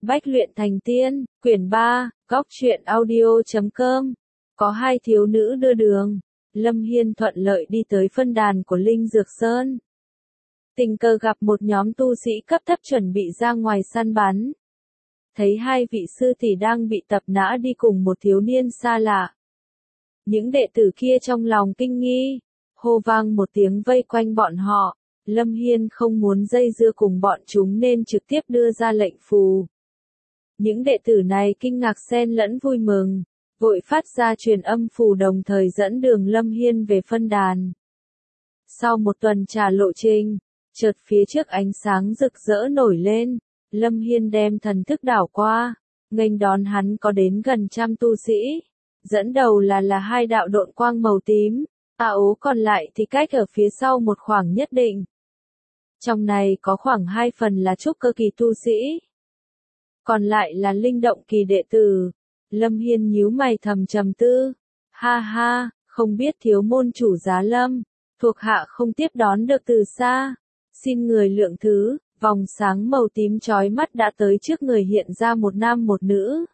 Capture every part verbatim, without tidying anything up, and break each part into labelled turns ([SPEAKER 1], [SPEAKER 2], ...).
[SPEAKER 1] Bách luyện thành tiên, quyển ba, góc truyện audio chấm com. Có hai thiếu nữ đưa đường, Lâm Hiên thuận lợi đi tới phân đàn của Linh Dược Sơn. Tình cờ gặp một nhóm tu sĩ cấp thấp chuẩn bị ra ngoài săn bắn. Thấy hai vị sư tỷ đang bị tập nã đi cùng một thiếu niên xa lạ. Những đệ tử kia trong lòng kinh nghi, hô vang một tiếng vây quanh bọn họ. Lâm Hiên không muốn dây dưa cùng bọn chúng nên trực tiếp đưa ra lệnh phù. Những đệ tử này kinh ngạc xen lẫn vui mừng, vội phát ra truyền âm phù đồng thời dẫn đường Lâm Hiên về phân đàn. Sau một tuần trà lộ trình, chợt phía trước ánh sáng rực rỡ nổi lên, Lâm Hiên đem thần thức đảo qua, nghênh đón hắn có đến gần trăm tu sĩ, dẫn đầu là là hai đạo độn quang màu tím, a ố còn lại thì cách ở phía sau một khoảng nhất định. Trong này có khoảng hai phần là trúc cơ kỳ tu sĩ, còn lại là linh động kỳ đệ tử. Lâm Hiên nhíu mày thầm trầm tư, ha ha, không biết thiếu môn chủ Giá Lâm, thuộc hạ không tiếp đón được từ xa, xin người lượng thứ. Vòng sáng màu tím chói mắt đã tới trước người, hiện ra một nam một nữ.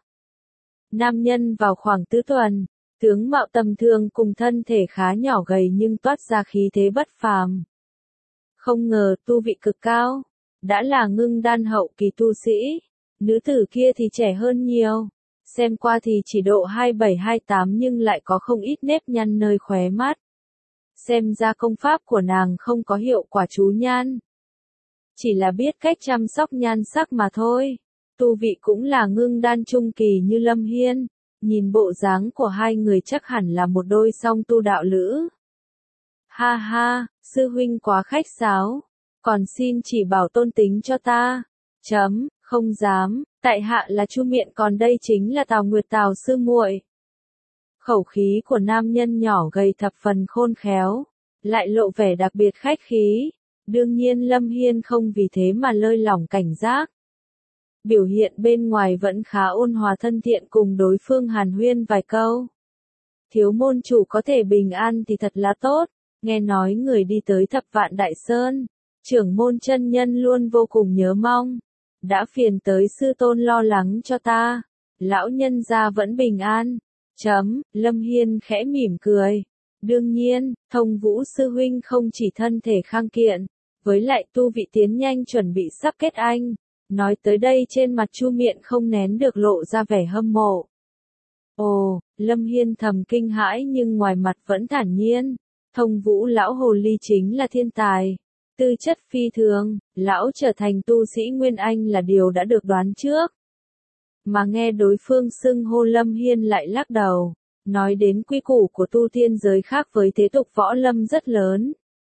[SPEAKER 1] Nam nhân vào khoảng tứ tuần, tướng mạo tầm thường cùng thân thể khá nhỏ gầy nhưng toát ra khí thế bất phàm. Không ngờ tu vị cực cao, đã là ngưng đan hậu kỳ tu sĩ. Nữ tử kia thì trẻ hơn nhiều, xem qua thì chỉ độ hai bảy hai tám nhưng lại có không ít nếp nhăn nơi khóe mắt. Xem ra công pháp của nàng không có hiệu quả chú nhan, chỉ là biết cách chăm sóc nhan sắc mà thôi. Tu vị cũng là ngưng đan trung kỳ như Lâm Hiên, nhìn bộ dáng của hai người chắc hẳn là một đôi song tu đạo lữ. Ha ha, sư huynh quá khách sáo, còn xin chỉ bảo tôn tính cho ta. Chấm, không dám, tại hạ là Chu Miện, còn đây chính là Tào Nguyệt Tào sư muội. Khẩu khí của nam nhân nhỏ gầy thập phần khôn khéo, lại lộ vẻ đặc biệt khách khí. Đương nhiên Lâm Hiên không vì thế mà lơi lỏng cảnh giác. Biểu hiện bên ngoài vẫn khá ôn hòa thân thiện, cùng đối phương hàn huyên vài câu. Thiếu môn chủ có thể bình an thì thật là tốt, nghe nói người đi tới Thập Vạn Đại Sơn, trưởng môn chân nhân luôn vô cùng nhớ mong. Đã phiền tới sư tôn lo lắng cho ta, lão nhân gia vẫn bình an. Chấm, Lâm Hiên khẽ mỉm cười. Đương nhiên, Thông Vũ sư huynh không chỉ thân thể khang kiện, với lại tu vị tiến nhanh chuẩn bị sắp kết anh. Nói tới đây trên mặt Chu Miện không nén được lộ ra vẻ hâm mộ. Ồ, Lâm Hiên thầm kinh hãi nhưng ngoài mặt vẫn thản nhiên. Thông Vũ lão hồ ly chính là thiên tài, tư chất phi thường, lão trở thành tu sĩ Nguyên Anh là điều đã được đoán trước. Mà nghe đối phương xưng hô Lâm Hiên lại lắc đầu, nói đến quy củ của tu tiên giới khác với thế tục võ lâm rất lớn.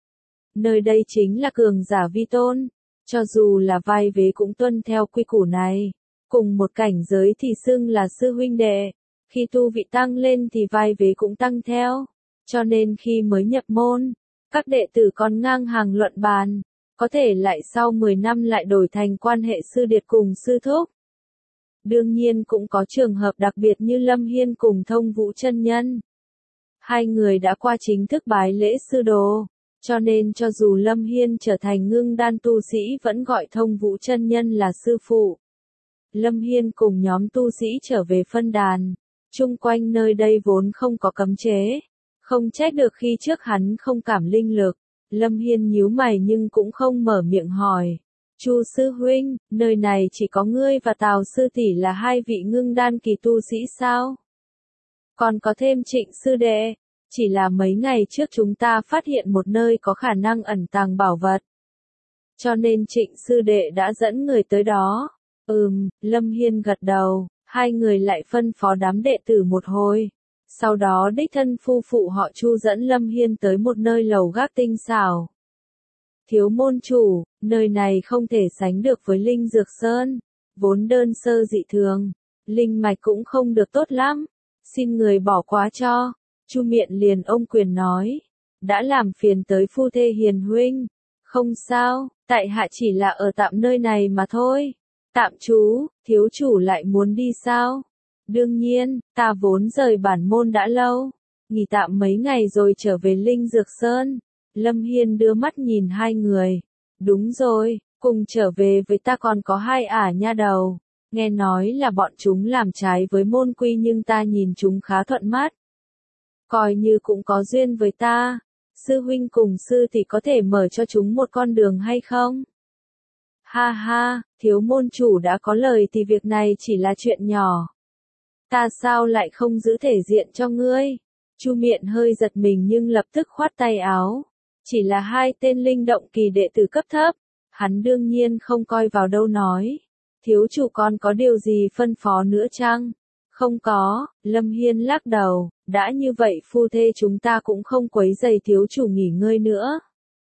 [SPEAKER 1] Nơi đây chính là cường giả vi tôn, cho dù là vai vế cũng tuân theo quy củ này. Cùng một cảnh giới thì xưng là sư huynh đệ, khi tu vị tăng lên thì vai vế cũng tăng theo. Cho nên khi mới nhập môn, các đệ tử còn ngang hàng luận bàn, có thể lại sau mười năm lại đổi thành quan hệ sư điệt cùng sư thúc. Đương nhiên cũng có trường hợp đặc biệt như Lâm Hiên cùng Thông Vũ chân nhân. Hai người đã qua chính thức bái lễ sư đồ, cho nên cho dù Lâm Hiên trở thành ngưng đan tu sĩ vẫn gọi Thông Vũ chân nhân là sư phụ. Lâm Hiên cùng nhóm tu sĩ trở về phân đàn, chung quanh nơi đây vốn không có cấm chế. Không trách được khi trước hắn không cảm linh lực. Lâm Hiên nhíu mày nhưng cũng không mở miệng hỏi. Chu sư huynh, nơi này chỉ có ngươi và Tào sư tỷ là hai vị ngưng đan kỳ tu sĩ sao? Còn có thêm Trịnh sư đệ. Chỉ là mấy ngày trước chúng ta phát hiện một nơi có khả năng ẩn tàng bảo vật, cho nên Trịnh sư đệ đã dẫn người tới đó. Ừm, Lâm Hiên gật đầu. Hai người lại phân phó đám đệ tử một hồi. Sau đó đích thân phu phụ họ Chu dẫn Lâm Hiên tới một nơi lầu gác tinh xảo. Thiếu môn chủ, nơi này không thể sánh được với Linh Dược Sơn, vốn đơn sơ dị thường, linh mạch cũng không được tốt lắm, xin người bỏ qua cho. Chu Miện liền ôm quyền nói, đã làm phiền tới phu thê hiền huynh. Không sao, tại hạ chỉ là ở tạm nơi này mà thôi. Tạm trú, thiếu chủ lại muốn đi sao? Đương nhiên, ta vốn rời bản môn đã lâu, nghỉ tạm mấy ngày rồi trở về Linh Dược Sơn. Lâm Hiên đưa mắt nhìn hai người. Đúng rồi, cùng trở về với ta còn có hai ả nha đầu. Nghe nói là bọn chúng làm trái với môn quy nhưng ta nhìn chúng khá thuận mắt. Coi như cũng có duyên với ta. Sư huynh cùng sư thì có thể mở cho chúng một con đường hay không? Ha ha, thiếu môn chủ đã có lời thì việc này chỉ là chuyện nhỏ. Ta sao lại không giữ thể diện cho ngươi? Chu Miện hơi giật mình nhưng lập tức khoát tay áo. Chỉ là hai tên linh động kỳ đệ tử cấp thấp. Hắn đương nhiên không coi vào đâu nói. Thiếu chủ còn có điều gì phân phó nữa chăng? Không có, Lâm Hiên lắc đầu, đã như vậy phu thê chúng ta cũng không quấy rầy thiếu chủ nghỉ ngơi nữa.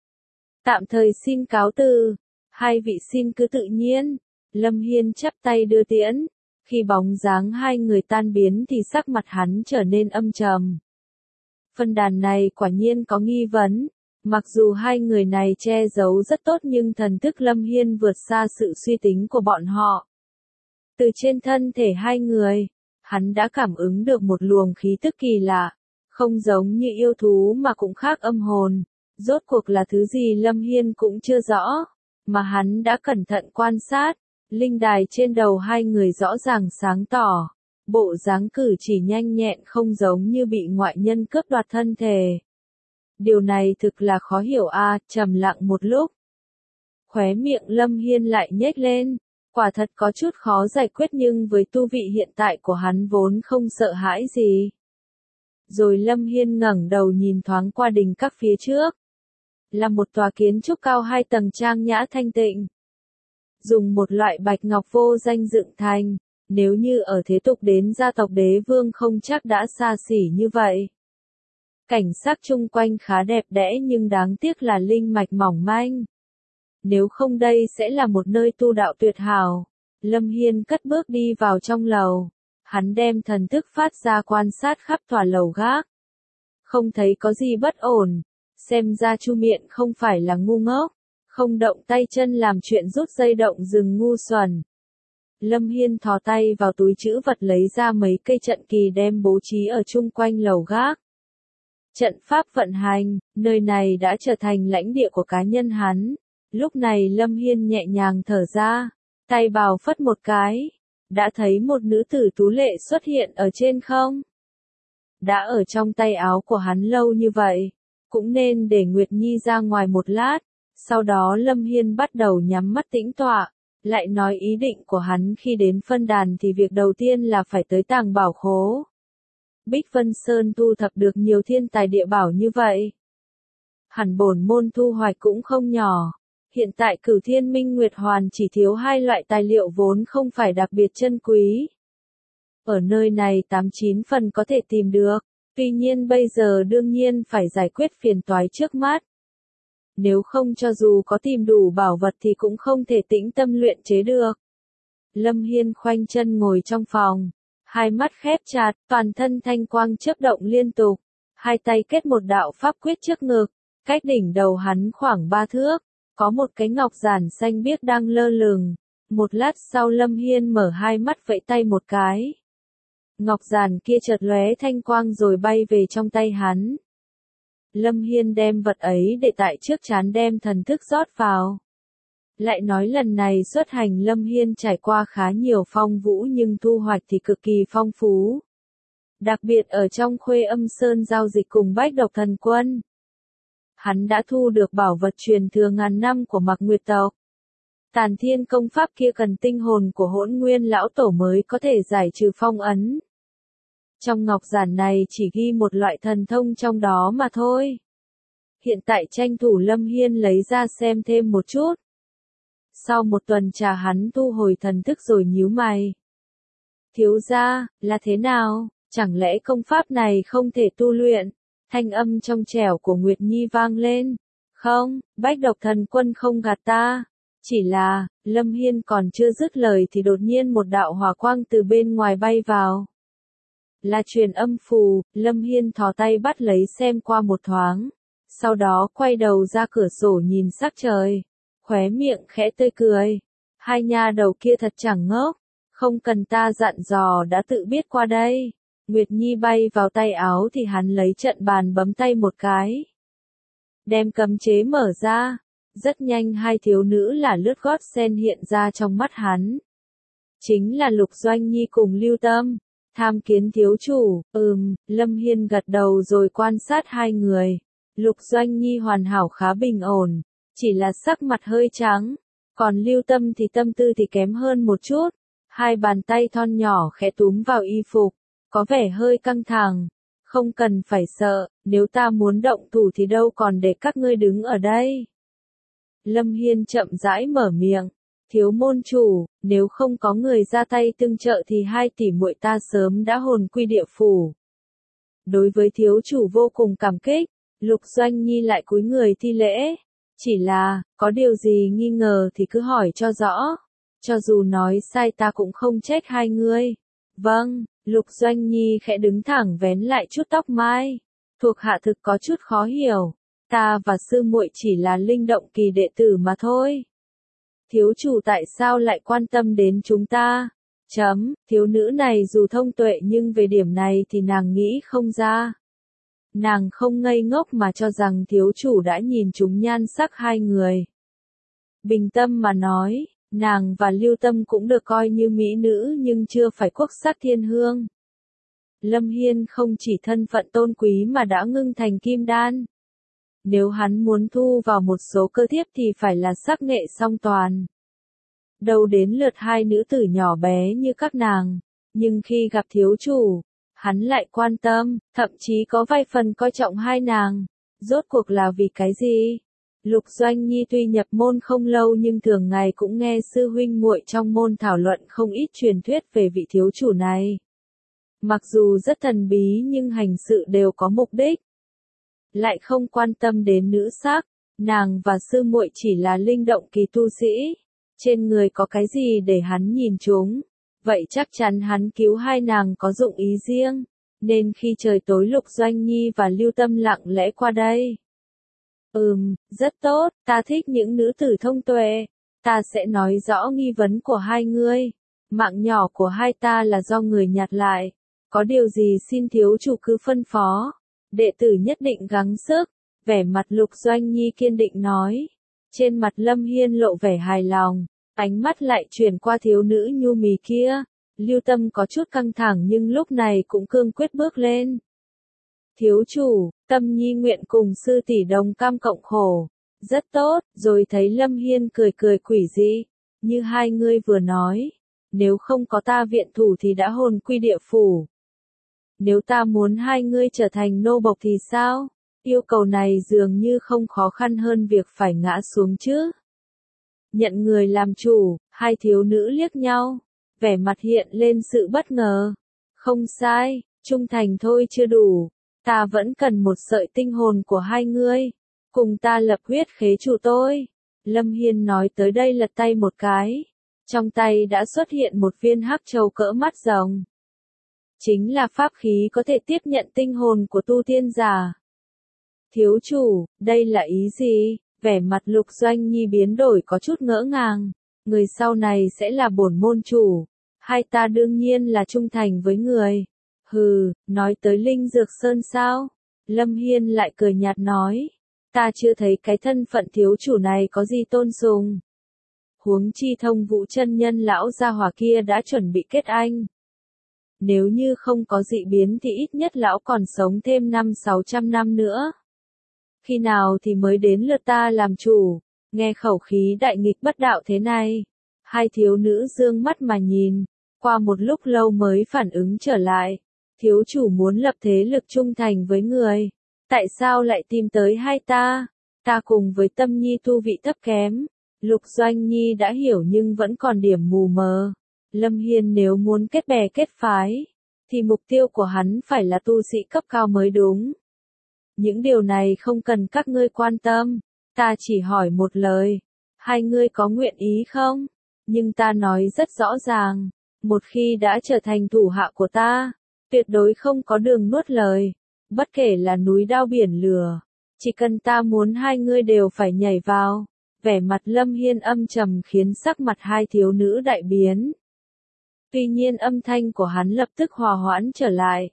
[SPEAKER 1] Tạm thời xin cáo từ, hai vị xin cứ tự nhiên. Lâm Hiên chắp tay đưa tiễn, khi bóng dáng hai người tan biến thì sắc mặt hắn trở nên âm trầm. Phân đàn này quả nhiên có nghi vấn. Mặc dù hai người này che giấu rất tốt nhưng thần thức Lâm Hiên vượt xa sự suy tính của bọn họ. Từ trên thân thể hai người, hắn đã cảm ứng được một luồng khí tức kỳ lạ, không giống như yêu thú mà cũng khác âm hồn. Rốt cuộc là thứ gì Lâm Hiên cũng chưa rõ, mà hắn đã cẩn thận quan sát, linh đài trên đầu hai người rõ ràng sáng tỏ, bộ dáng cử chỉ nhanh nhẹn không giống như bị ngoại nhân cướp đoạt thân thể. Điều này thực là khó hiểu a. À, trầm lặng một lúc. Khóe miệng Lâm Hiên lại nhếch lên, quả thật có chút khó giải quyết nhưng với tu vị hiện tại của hắn vốn không sợ hãi gì. Rồi Lâm Hiên ngẩng đầu nhìn thoáng qua đình các phía trước. Là một tòa kiến trúc cao hai tầng trang nhã thanh tịnh. Dùng một loại bạch ngọc vô danh dựng thành, nếu như ở thế tục đến gia tộc đế vương không chắc đã xa xỉ như vậy. Cảnh sắc chung quanh khá đẹp đẽ nhưng đáng tiếc là linh mạch mỏng manh. Nếu không đây sẽ là một nơi tu đạo tuyệt hảo. Lâm Hiên cất bước đi vào trong lầu. Hắn đem thần thức phát ra quan sát khắp tòa lầu gác. Không thấy có gì bất ổn. Xem ra Chu Miện không phải là ngu ngốc. Không động tay chân làm chuyện rút dây động rừng ngu xuẩn. Lâm Hiên thò tay vào túi trữ vật lấy ra mấy cây trận kỳ đem bố trí ở chung quanh lầu gác. Trận pháp vận hành, nơi này đã trở thành lãnh địa của cá nhân hắn. Lúc này Lâm Hiên nhẹ nhàng thở ra, tay bào phất một cái. Đã thấy một nữ tử tú lệ xuất hiện ở trên không? Đã ở trong tay áo của hắn lâu như vậy, cũng nên để Nguyệt Nhi ra ngoài một lát. Sau đó Lâm Hiên bắt đầu nhắm mắt tĩnh tọa, lại nói ý định của hắn khi đến phân đàn thì việc đầu tiên là phải tới tàng bảo khố. Bích Vân Sơn thu thập được nhiều thiên tài địa bảo như vậy. Hẳn bổn môn thu hoạch cũng không nhỏ. Hiện tại Cửu Thiên Minh Nguyệt Hoàn chỉ thiếu hai loại tài liệu vốn không phải đặc biệt chân quý. Ở nơi này tám chín phần có thể tìm được, tuy nhiên bây giờ đương nhiên phải giải quyết phiền toái trước mắt. Nếu không cho dù có tìm đủ bảo vật thì cũng không thể tĩnh tâm luyện chế được. Lâm Hiên khoanh chân ngồi trong phòng, hai mắt khép chặt, toàn thân thanh quang chớp động liên tục, hai tay kết một đạo pháp quyết trước ngực, cách đỉnh đầu hắn khoảng ba thước, có một cái ngọc giản xanh biếc đang lơ lửng. Một lát sau Lâm Hiên mở hai mắt vẫy tay một cái. Ngọc giản kia chợt lóe thanh quang rồi bay về trong tay hắn. Lâm Hiên đem vật ấy để tại trước trán đem thần thức rót vào. Lại nói lần này xuất hành Lâm Hiên trải qua khá nhiều phong vũ nhưng thu hoạch thì cực kỳ phong phú. Đặc biệt ở trong Khuê Âm Sơn giao dịch cùng Bách Độc Thần Quân. Hắn đã thu được bảo vật truyền thừa ngàn năm của Mạc Nguyệt tộc. Tàn Thiên công pháp kia cần tinh hồn của Hỗn Nguyên lão tổ mới có thể giải trừ phong ấn. Trong ngọc giản này chỉ ghi một loại thần thông trong đó mà thôi. Hiện tại tranh thủ Lâm Hiên lấy ra xem thêm một chút. Sau một tuần trà hắn thu hồi thần thức rồi nhíu mày. Thiếu gia, là thế nào, chẳng lẽ công pháp này không thể tu luyện? Thanh âm trong trẻo của Nguyệt Nhi vang lên. Không, Bách Độc Thần Quân không gạt ta. Chỉ là, Lâm Hiên còn chưa dứt lời thì đột nhiên một đạo hỏa quang từ bên ngoài bay vào. Là truyền âm phù, Lâm Hiên thò tay bắt lấy xem qua một thoáng. Sau đó quay đầu ra cửa sổ nhìn sắc trời. Khóe miệng khẽ tươi cười. Hai nha đầu kia thật chẳng ngốc. Không cần ta dặn dò đã tự biết qua đây. Nguyệt Nhi bay vào tay áo thì hắn lấy trận bàn bấm tay một cái. Đem cấm chế mở ra. Rất nhanh hai thiếu nữ là lướt gót sen hiện ra trong mắt hắn. Chính là Lục Doanh Nhi cùng Lưu Tâm. Tham kiến thiếu chủ, ừm, Lâm Hiên gật đầu rồi quan sát hai người. Lục Doanh Nhi hoàn hảo khá bình ổn, chỉ là sắc mặt hơi trắng, còn Lưu Tâm thì tâm tư thì kém hơn một chút. Hai bàn tay thon nhỏ khẽ túm vào y phục, có vẻ hơi căng thẳng. Không cần phải sợ, nếu ta muốn động thủ thì đâu còn để các ngươi đứng ở đây. Lâm Hiên chậm rãi mở miệng. Thiếu môn chủ, nếu không có người ra tay tương trợ thì hai tỷ muội ta sớm đã hồn quy địa phủ. Đối với thiếu chủ vô cùng cảm kích, Lục Doanh Nhi lại cúi người thi lễ. Chỉ là, có điều gì nghi ngờ thì cứ hỏi cho rõ. Cho dù nói sai ta cũng không trách hai ngươi. Vâng, Lục Doanh Nhi khẽ đứng thẳng vén lại chút tóc mai. Thuộc hạ thực có chút khó hiểu. Ta và sư muội chỉ là linh động kỳ đệ tử mà thôi. Thiếu chủ tại sao lại quan tâm đến chúng ta? Chấm, thiếu nữ này dù thông tuệ nhưng về điểm này thì nàng nghĩ không ra. Nàng không ngây ngốc mà cho rằng thiếu chủ đã nhìn chúng nhan sắc hai người. Bình tâm mà nói, nàng và Lưu Tâm cũng được coi như mỹ nữ nhưng chưa phải quốc sắc thiên hương. Lâm Hiên không chỉ thân phận tôn quý mà đã ngưng thành kim đan. Nếu hắn muốn thu vào một số cơ thiếp thì phải là sắc nghệ song toàn. Đâu đến lượt hai nữ tử nhỏ bé như các nàng, nhưng khi gặp thiếu chủ, hắn lại quan tâm, thậm chí có vài phần coi trọng hai nàng. Rốt cuộc là vì cái gì? Lục Doanh Nhi tuy nhập môn không lâu nhưng thường ngày cũng nghe sư huynh muội trong môn thảo luận không ít truyền thuyết về vị thiếu chủ này. Mặc dù rất thần bí nhưng hành sự đều có mục đích. Lại không quan tâm đến nữ sắc, nàng và sư muội chỉ là linh động kỳ tu sĩ. Trên người có cái gì để hắn nhìn chúng? Vậy chắc chắn hắn cứu hai nàng có dụng ý riêng. Nên khi trời tối Lục Doanh Nhi và Lưu Tâm lặng lẽ qua đây. Ừm, rất tốt, ta thích những nữ tử thông tuệ. Ta sẽ nói rõ nghi vấn của hai ngươi. Mạng nhỏ của hai ta là do người nhặt lại. Có điều gì xin thiếu chủ cứ phân phó. Đệ tử nhất định gắng sức. Vẻ mặt Lục Doanh Nhi kiên định nói. Trên mặt Lâm Hiên lộ vẻ hài lòng. Ánh mắt lại chuyển qua thiếu nữ nhu mì kia. Lưu Tâm có chút căng thẳng nhưng lúc này cũng cương quyết bước lên. Thiếu chủ, Tâm Nhi nguyện cùng sư tỷ đồng cam cộng khổ. Rất tốt, rồi thấy Lâm Hiên cười cười quỷ dị. Như hai ngươi vừa nói. Nếu không có ta viện thủ thì đã hồn quy địa phủ. Nếu ta muốn hai ngươi trở thành nô bộc thì sao? Yêu cầu này dường như không khó khăn hơn việc phải ngã xuống chứ. Nhận người làm chủ, hai thiếu nữ liếc nhau. Vẻ mặt hiện lên sự bất ngờ. Không sai, trung thành thôi chưa đủ. Ta vẫn cần một sợi tinh hồn của hai ngươi. Cùng ta lập huyết khế chủ tôi. Lâm Hiên nói tới đây lật tay một cái. Trong tay đã xuất hiện một viên hắc châu cỡ mắt rồng. Chính là pháp khí có thể tiếp nhận tinh hồn của tu tiên giả. Thiếu chủ, đây là ý gì? Vẻ mặt Lục Doanh Nhi biến đổi có chút ngỡ ngàng. Người sau này sẽ là bổn môn chủ. Hai ta đương nhiên là trung thành với người. Hừ, nói tới Linh Dược Sơn sao? Lâm Hiên lại cười nhạt nói. Ta chưa thấy cái thân phận thiếu chủ này có gì tôn sùng. Huống chi Thông Vũ chân nhân lão gia hỏa kia đã chuẩn bị kết anh. Nếu như không có dị biến thì ít nhất lão còn sống thêm năm sáu trăm năm nữa. Khi nào thì mới đến lượt ta làm chủ? Nghe khẩu khí đại nghịch bất đạo thế này. Hai thiếu nữ dương mắt mà nhìn. Qua một lúc lâu mới phản ứng trở lại. Thiếu chủ muốn lập thế lực trung thành với người. Tại sao lại tìm tới hai ta? Ta cùng với Tâm Nhi tu vị thấp kém. Lục Doanh Nhi đã hiểu nhưng vẫn còn điểm mù mờ. Lâm Hiên nếu muốn kết bè kết phái, thì mục tiêu của hắn phải là tu sĩ cấp cao mới đúng. Những điều này không cần các ngươi quan tâm. Ta chỉ hỏi một lời. Hai ngươi có nguyện ý không? Nhưng ta nói rất rõ ràng. Một khi đã trở thành thủ hạ của ta, tuyệt đối không có đường nuốt lời. Bất kể là núi đao biển lửa. Chỉ cần ta muốn hai ngươi đều phải nhảy vào. Vẻ mặt Lâm Hiên âm trầm khiến sắc mặt hai thiếu nữ đại biến. Tuy nhiên âm thanh của hắn lập tức hòa hoãn trở lại.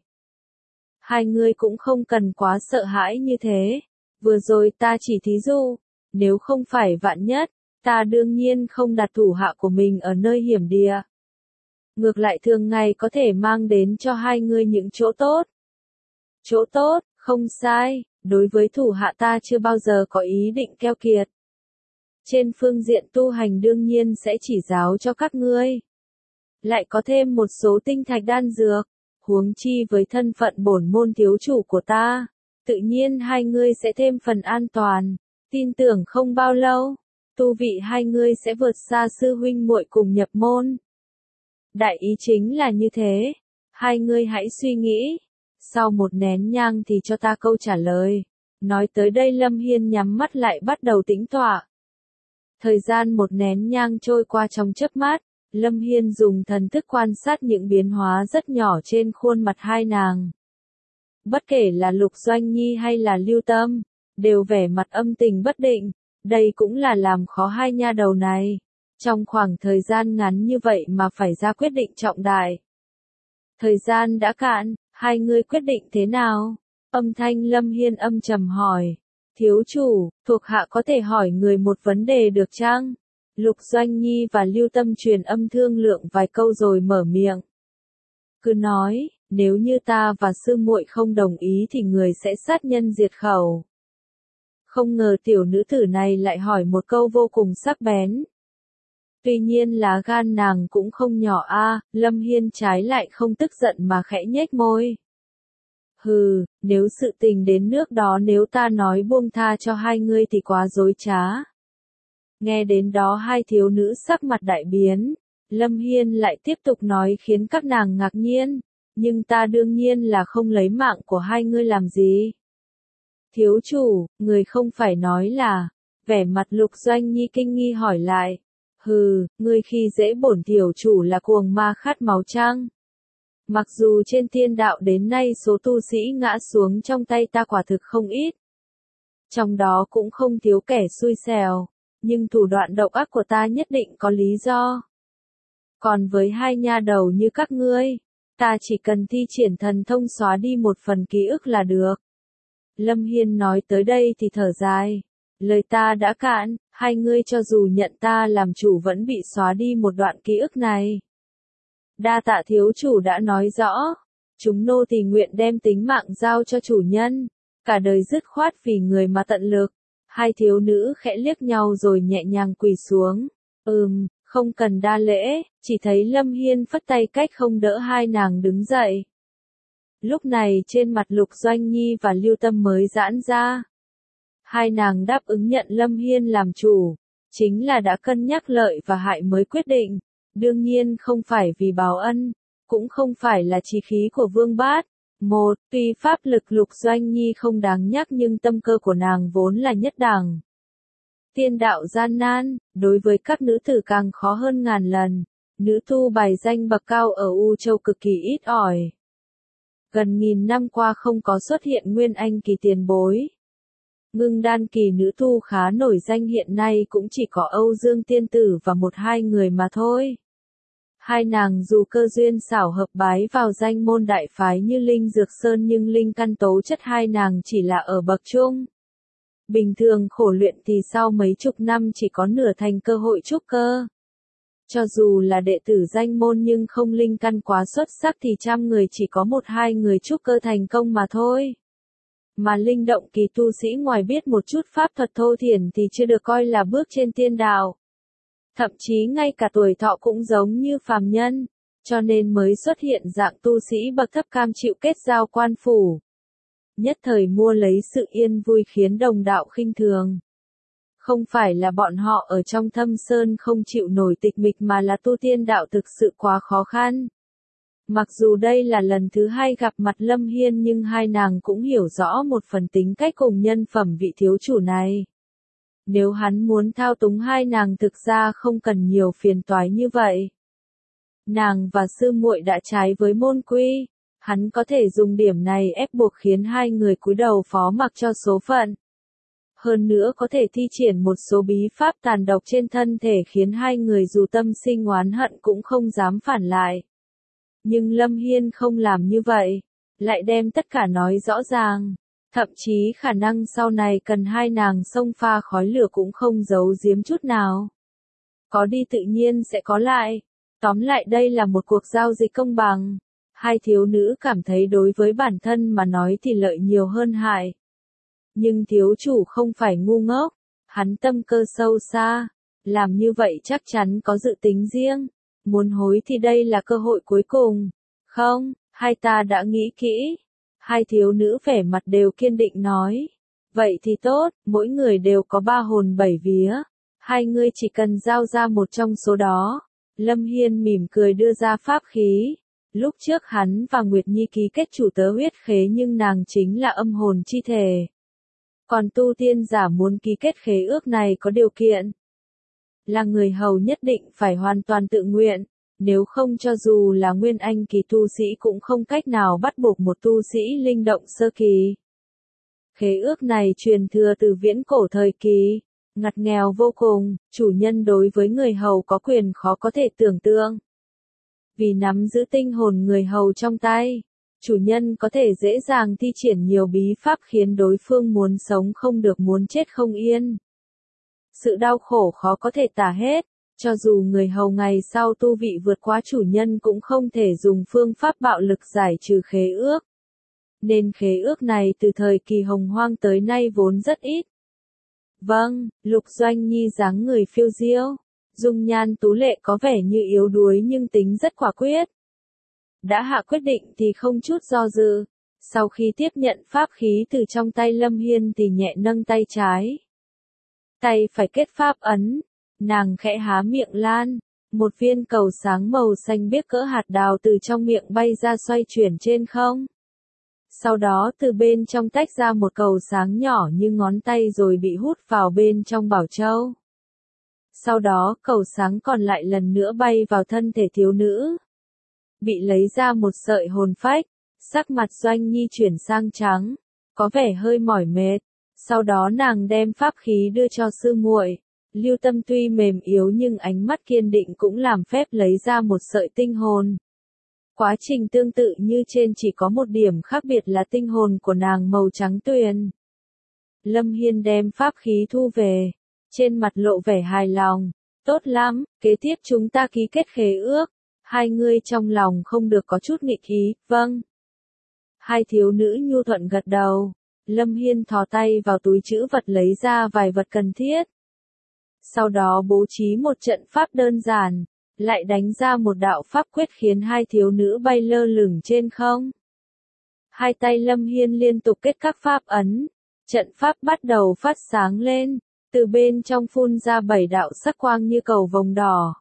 [SPEAKER 1] Hai ngươi cũng không cần quá sợ hãi như thế. Vừa rồi ta chỉ thí dụ. Nếu không phải vạn nhất, ta đương nhiên không đặt thủ hạ của mình ở nơi hiểm địa. Ngược lại thường ngày có thể mang đến cho hai người những chỗ tốt. Chỗ tốt, không sai, đối với thủ hạ ta chưa bao giờ có ý định keo kiệt. Trên phương diện tu hành đương nhiên sẽ chỉ giáo cho các ngươi. Lại có thêm một số tinh thạch đan dược, huống chi với thân phận bổn môn thiếu chủ của ta, tự nhiên hai ngươi sẽ thêm phần an toàn, tin tưởng không bao lâu, tu vị hai ngươi sẽ vượt xa sư huynh muội cùng nhập môn. Đại ý chính là như thế, hai ngươi hãy suy nghĩ, sau một nén nhang thì cho ta câu trả lời. Nói tới đây Lâm Hiên nhắm mắt lại bắt đầu tĩnh tọa. Thời gian một nén nhang trôi qua trong chớp mắt, Lâm Hiên dùng thần thức quan sát những biến hóa rất nhỏ trên khuôn mặt hai nàng. Bất kể là Lục Doanh Nhi hay là Lưu Tâm, đều vẻ mặt âm tình bất định, đây cũng là làm khó hai nha đầu này. Trong khoảng thời gian ngắn như vậy mà phải ra quyết định trọng đại. Thời gian đã cạn, hai người quyết định thế nào? Âm thanh Lâm Hiên âm trầm hỏi. Thiếu chủ, thuộc hạ có thể hỏi người một vấn đề được chăng? Lục Doanh Nhi và Lưu Tâm truyền âm thương lượng vài câu rồi mở miệng. Cứ nói, nếu như ta và sư muội không đồng ý thì người sẽ sát nhân diệt khẩu. Không ngờ tiểu nữ tử này lại hỏi một câu vô cùng sắc bén. Tuy nhiên lá gan nàng cũng không nhỏ a, Lâm Hiên trái lại không tức giận mà khẽ nhếch môi. Hừ, nếu sự tình đến nước đó nếu ta nói buông tha cho hai ngươi thì quá dối trá. Nghe đến đó hai thiếu nữ sắc mặt đại biến, Lâm Hiên lại tiếp tục nói khiến các nàng ngạc nhiên, nhưng ta đương nhiên là không lấy mạng của hai ngươi làm gì. Thiếu chủ, người không phải nói là, vẻ mặt Lục Doanh Nhi kinh nghi hỏi lại, hừ, ngươi khi dễ bổn tiểu chủ là cuồng ma khát máu chăng? Mặc dù trên thiên đạo đến nay số tu sĩ ngã xuống trong tay ta quả thực không ít. Trong đó cũng không thiếu kẻ xui xẻo, nhưng thủ đoạn độc ác của ta nhất định có lý do. Còn với hai nha đầu như các ngươi, ta chỉ cần thi triển thần thông xóa đi một phần ký ức là được. Lâm Hiên nói tới đây thì thở dài. Lời ta đã cạn, hai ngươi cho dù nhận ta làm chủ vẫn bị xóa đi một đoạn ký ức này. Đa tạ thiếu chủ đã nói rõ, chúng nô tỳ nguyện đem tính mạng giao cho chủ nhân, cả đời dứt khoát vì người mà tận lực. Hai thiếu nữ khẽ liếc nhau rồi nhẹ nhàng quỳ xuống. Ừm, không cần đa lễ, chỉ thấy Lâm Hiên phất tay cách không đỡ hai nàng đứng dậy. Lúc này trên mặt Lục Doanh Nhi và Lưu Tâm mới giãn ra. Hai nàng đáp ứng nhận Lâm Hiên làm chủ, chính là đã cân nhắc lợi và hại mới quyết định. Đương nhiên không phải vì báo ân, cũng không phải là chí khí của Vương Bát. Một, tuy pháp lực Lục Doanh Nhi không đáng nhắc nhưng tâm cơ của nàng vốn là nhất đẳng. Tiên đạo gian nan, đối với các nữ tử càng khó hơn ngàn lần. Nữ tu bài danh bậc cao ở U Châu cực kỳ ít ỏi. Gần nghìn năm qua không có xuất hiện nguyên anh kỳ tiền bối. Ngưng đan kỳ nữ tu khá nổi danh hiện nay cũng chỉ có Âu Dương Tiên Tử và một hai người mà thôi. Hai nàng dù cơ duyên xảo hợp bái vào danh môn đại phái như Linh Dược Sơn nhưng linh căn tố chất hai nàng chỉ là ở bậc trung. Bình thường khổ luyện thì sau mấy chục năm chỉ có nửa thành cơ hội trúc cơ. Cho dù là đệ tử danh môn nhưng không linh căn quá xuất sắc thì trăm người chỉ có một hai người trúc cơ thành công mà thôi. Mà linh động kỳ tu sĩ ngoài biết một chút pháp thuật thô thiển thì chưa được coi là bước trên tiên đạo. Thậm chí ngay cả tuổi thọ cũng giống như phàm nhân, cho nên mới xuất hiện dạng tu sĩ bậc thấp cam chịu kết giao quan phủ. Nhất thời mua lấy sự yên vui khiến đồng đạo khinh thường. Không phải là bọn họ ở trong thâm sơn không chịu nổi tịch mịch mà là tu tiên đạo thực sự quá khó khăn. Mặc dù đây là lần thứ hai gặp mặt Lâm Hiên nhưng hai nàng cũng hiểu rõ một phần tính cách cùng nhân phẩm vị thiếu chủ này. Nếu hắn muốn thao túng hai nàng thực ra không cần nhiều phiền toái như vậy. Nàng và sư muội đã trái với môn quy, hắn có thể dùng điểm này ép buộc khiến hai người cúi đầu phó mặc cho số phận. Hơn nữa có thể thi triển một số bí pháp tàn độc trên thân thể khiến hai người dù tâm sinh oán hận cũng không dám phản lại. Nhưng Lâm Hiên không làm như vậy, lại đem tất cả nói rõ ràng. Thậm chí khả năng sau này cần hai nàng xông pha khói lửa cũng không giấu giếm chút nào. Có đi tự nhiên sẽ có lại. Tóm lại đây là một cuộc giao dịch công bằng. Hai thiếu nữ cảm thấy đối với bản thân mà nói thì lợi nhiều hơn hại. Nhưng thiếu chủ không phải ngu ngốc, hắn tâm cơ sâu xa, làm như vậy chắc chắn có dự tính riêng, muốn hối thì đây là cơ hội cuối cùng. Không, hai ta đã nghĩ kỹ. Hai thiếu nữ vẻ mặt đều kiên định nói. Vậy thì tốt, mỗi người đều có ba hồn bảy vía. Hai ngươi chỉ cần giao ra một trong số đó. Lâm Hiên mỉm cười đưa ra pháp khí. Lúc trước hắn và Nguyệt Nhi ký kết chủ tớ huyết khế nhưng nàng chính là âm hồn chi thể. Còn tu tiên giả muốn ký kết khế ước này có điều kiện. Là người hầu nhất định phải hoàn toàn tự nguyện, nếu không cho dù là nguyên anh kỳ tu sĩ cũng không cách nào bắt buộc một tu sĩ linh động sơ kỳ. Khế ước này truyền thừa từ viễn cổ thời kỳ, ngặt nghèo vô cùng, chủ nhân đối với người hầu có quyền khó có thể tưởng tượng. Vì nắm giữ tinh hồn người hầu trong tay, chủ nhân có thể dễ dàng thi triển nhiều bí pháp khiến đối phương muốn sống không được muốn chết không yên. Sự đau khổ khó có thể tả hết, cho dù người hầu ngày sau tu vị vượt quá chủ nhân cũng không thể dùng phương pháp bạo lực giải trừ khế ước. Nên khế ước này từ thời kỳ hồng hoang tới nay vốn rất ít. Vâng, Lục Doanh Nhi dáng người phiêu diêu, dung nhan tú lệ có vẻ như yếu đuối nhưng tính rất quả quyết. Đã hạ quyết định thì không chút do dự, sau khi tiếp nhận pháp khí từ trong tay Lâm Hiên thì nhẹ nâng tay trái. Tay phải kết pháp ấn, nàng khẽ há miệng lan, một viên cầu sáng màu xanh biếc cỡ hạt đào từ trong miệng bay ra xoay chuyển trên không. Sau đó từ bên trong tách ra một cầu sáng nhỏ như ngón tay rồi bị hút vào bên trong bảo châu. Sau đó cầu sáng còn lại lần nữa bay vào thân thể thiếu nữ. Bị lấy ra một sợi hồn phách, sắc mặt Doanh Nhi chuyển sang trắng, có vẻ hơi mỏi mệt. Sau đó nàng đem pháp khí đưa cho sư muội. Lưu Tâm tuy mềm yếu nhưng ánh mắt kiên định cũng làm phép lấy ra một sợi tinh hồn. Quá trình tương tự như trên chỉ có một điểm khác biệt là tinh hồn của nàng màu trắng tuyền. Lâm Hiên đem pháp khí thu về, trên mặt lộ vẻ hài lòng. Tốt lắm, kế tiếp chúng ta ký kết khế ước. Hai ngươi trong lòng không được có chút nghịch ý, vâng. Hai thiếu nữ nhu thuận gật đầu. Lâm Hiên thò tay vào túi trữ vật lấy ra vài vật cần thiết. Sau đó bố trí một trận pháp đơn giản, lại đánh ra một đạo pháp quyết khiến hai thiếu nữ bay lơ lửng trên không. Hai tay Lâm Hiên liên tục kết các pháp ấn, trận pháp bắt đầu phát sáng lên, từ bên trong phun ra bảy đạo sắc quang như cầu vồng đỏ.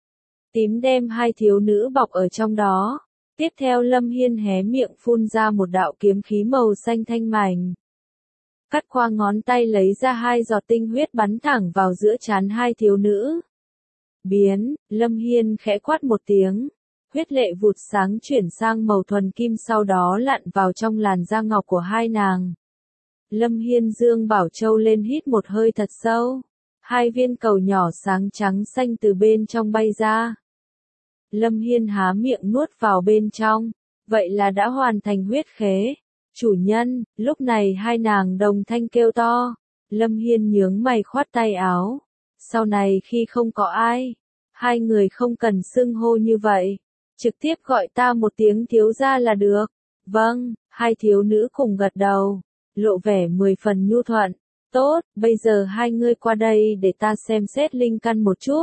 [SPEAKER 1] Tím đem hai thiếu nữ bọc ở trong đó. Tiếp theo Lâm Hiên hé miệng phun ra một đạo kiếm khí màu xanh thanh mảnh. Cắt qua ngón tay lấy ra hai giọt tinh huyết bắn thẳng vào giữa trán hai thiếu nữ. Biến, Lâm Hiên khẽ quát một tiếng. Huyết lệ vụt sáng chuyển sang màu thuần kim sau đó lặn vào trong làn da ngọc của hai nàng. Lâm Hiên dương bảo châu lên hít một hơi thật sâu. Hai viên cầu nhỏ sáng trắng xanh từ bên trong bay ra. Lâm Hiên há miệng nuốt vào bên trong, vậy là đã hoàn thành huyết khế. Chủ nhân, lúc này hai nàng đồng thanh kêu to. Lâm Hiên nhướng mày khoát tay áo. Sau này khi không có ai, hai người không cần xưng hô như vậy. Trực tiếp gọi ta một tiếng thiếu gia là được. Vâng, hai thiếu nữ cùng gật đầu, lộ vẻ mười phần nhu thuận. Tốt, bây giờ hai ngươi qua đây để ta xem xét linh căn một chút.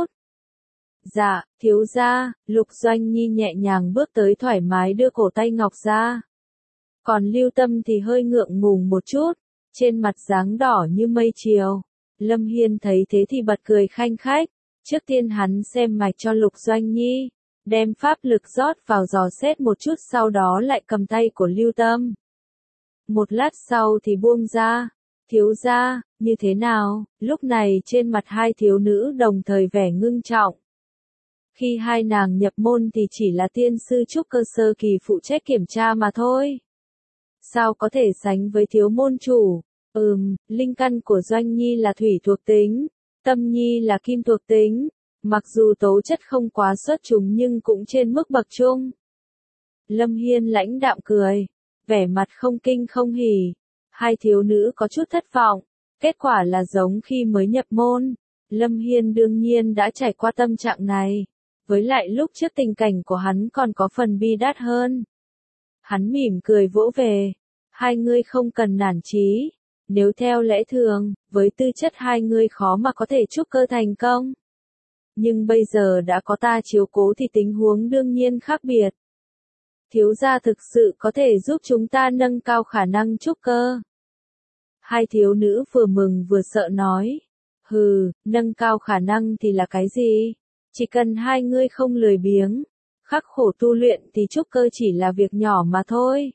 [SPEAKER 1] Dạ, thiếu gia, Lục Doanh Nhi nhẹ nhàng bước tới thoải mái đưa cổ tay ngọc ra. Còn Lưu Tâm thì hơi ngượng ngùng một chút, trên mặt dáng đỏ như mây chiều. Lâm Hiên thấy thế thì bật cười khanh khách, trước tiên hắn xem mạch cho Lục Doanh Nhi, đem pháp lực rót vào dò xét một chút sau đó lại cầm tay của Lưu Tâm. Một lát sau thì buông ra. Thiếu gia, như thế nào? Lúc này trên mặt hai thiếu nữ đồng thời vẻ ngưng trọng. Khi hai nàng nhập môn thì chỉ là tiên sư trúc cơ sơ kỳ phụ trách kiểm tra mà thôi. Sao có thể sánh với thiếu môn chủ? Ừm, linh căn của Doanh Nhi là thủy thuộc tính, Tâm Nhi là kim thuộc tính. Mặc dù tố chất không quá xuất chúng nhưng cũng trên mức bậc trung. Lâm Hiên lãnh đạm cười, vẻ mặt không kinh không hỉ. Hai thiếu nữ có chút thất vọng, kết quả là giống khi mới nhập môn. Lâm Hiên đương nhiên đã trải qua tâm trạng này. Với lại lúc trước tình cảnh của hắn còn có phần bi đát hơn. Hắn mỉm cười vỗ về. Hai ngươi không cần nản chí. Nếu theo lẽ thường, với tư chất hai ngươi khó mà có thể trúc cơ thành công. Nhưng bây giờ đã có ta chiếu cố thì tình huống đương nhiên khác biệt. Thiếu gia thực sự có thể giúp chúng ta nâng cao khả năng trúc cơ. Hai thiếu nữ vừa mừng vừa sợ nói. Hừ, nâng cao khả năng thì là cái gì? Chỉ cần hai ngươi không lười biếng, khắc khổ tu luyện thì trúc cơ chỉ là việc nhỏ mà thôi.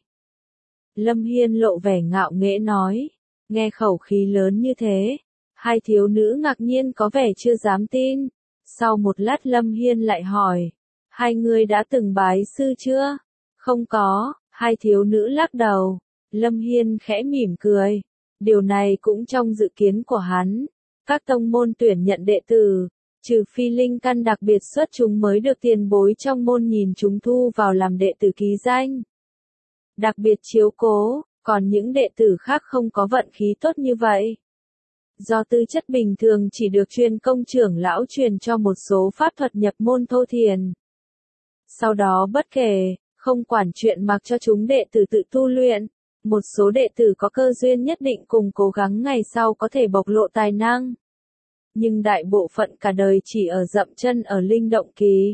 [SPEAKER 1] Lâm Hiên lộ vẻ ngạo nghễ nói. Nghe khẩu khí lớn như thế, hai thiếu nữ ngạc nhiên có vẻ chưa dám tin. Sau một lát Lâm Hiên lại hỏi. Hai người đã từng bái sư chưa? Không có, hai thiếu nữ lắc đầu. Lâm Hiên khẽ mỉm cười. Điều này cũng trong dự kiến của hắn. Các tông môn tuyển nhận đệ tử, trừ phi linh căn đặc biệt xuất chúng mới được tiền bối trong môn nhìn chúng thu vào làm đệ tử ký danh. Đặc biệt chiếu cố, còn những đệ tử khác không có vận khí tốt như vậy. Do tư chất bình thường chỉ được truyền công trưởng lão truyền cho một số pháp thuật nhập môn thô thiền. Sau đó bất kể, không quản chuyện mặc cho chúng đệ tử tự tu luyện. Một số đệ tử có cơ duyên nhất định cùng cố gắng ngày sau có thể bộc lộ tài năng. Nhưng đại bộ phận cả đời chỉ ở dậm chân ở linh động kỳ.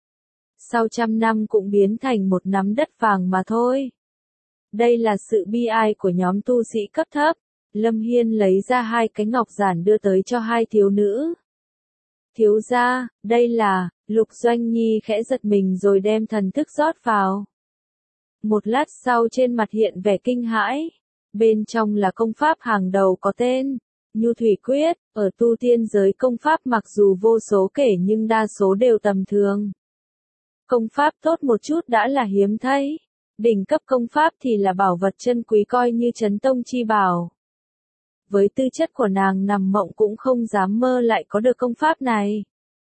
[SPEAKER 1] Sau trăm năm cũng biến thành một nắm đất vàng mà thôi. Đây là sự bi ai của nhóm tu sĩ cấp thấp. Lâm Hiên lấy ra hai cái ngọc giản đưa tới cho hai thiếu nữ. Thiếu gia, đây là, Lục Doanh Nhi khẽ giật mình rồi đem thần thức rót vào. Một lát sau trên mặt hiện vẻ kinh hãi. Bên trong là công pháp hàng đầu có tên, Nhu Thủy Quyết, ở tu tiên giới công pháp mặc dù vô số kể nhưng đa số đều tầm thường. Công pháp tốt một chút đã là hiếm thấy. Đỉnh cấp công pháp thì là bảo vật chân quý coi như chấn tông chi bảo. Với tư chất của nàng nằm mộng cũng không dám mơ lại có được công pháp này.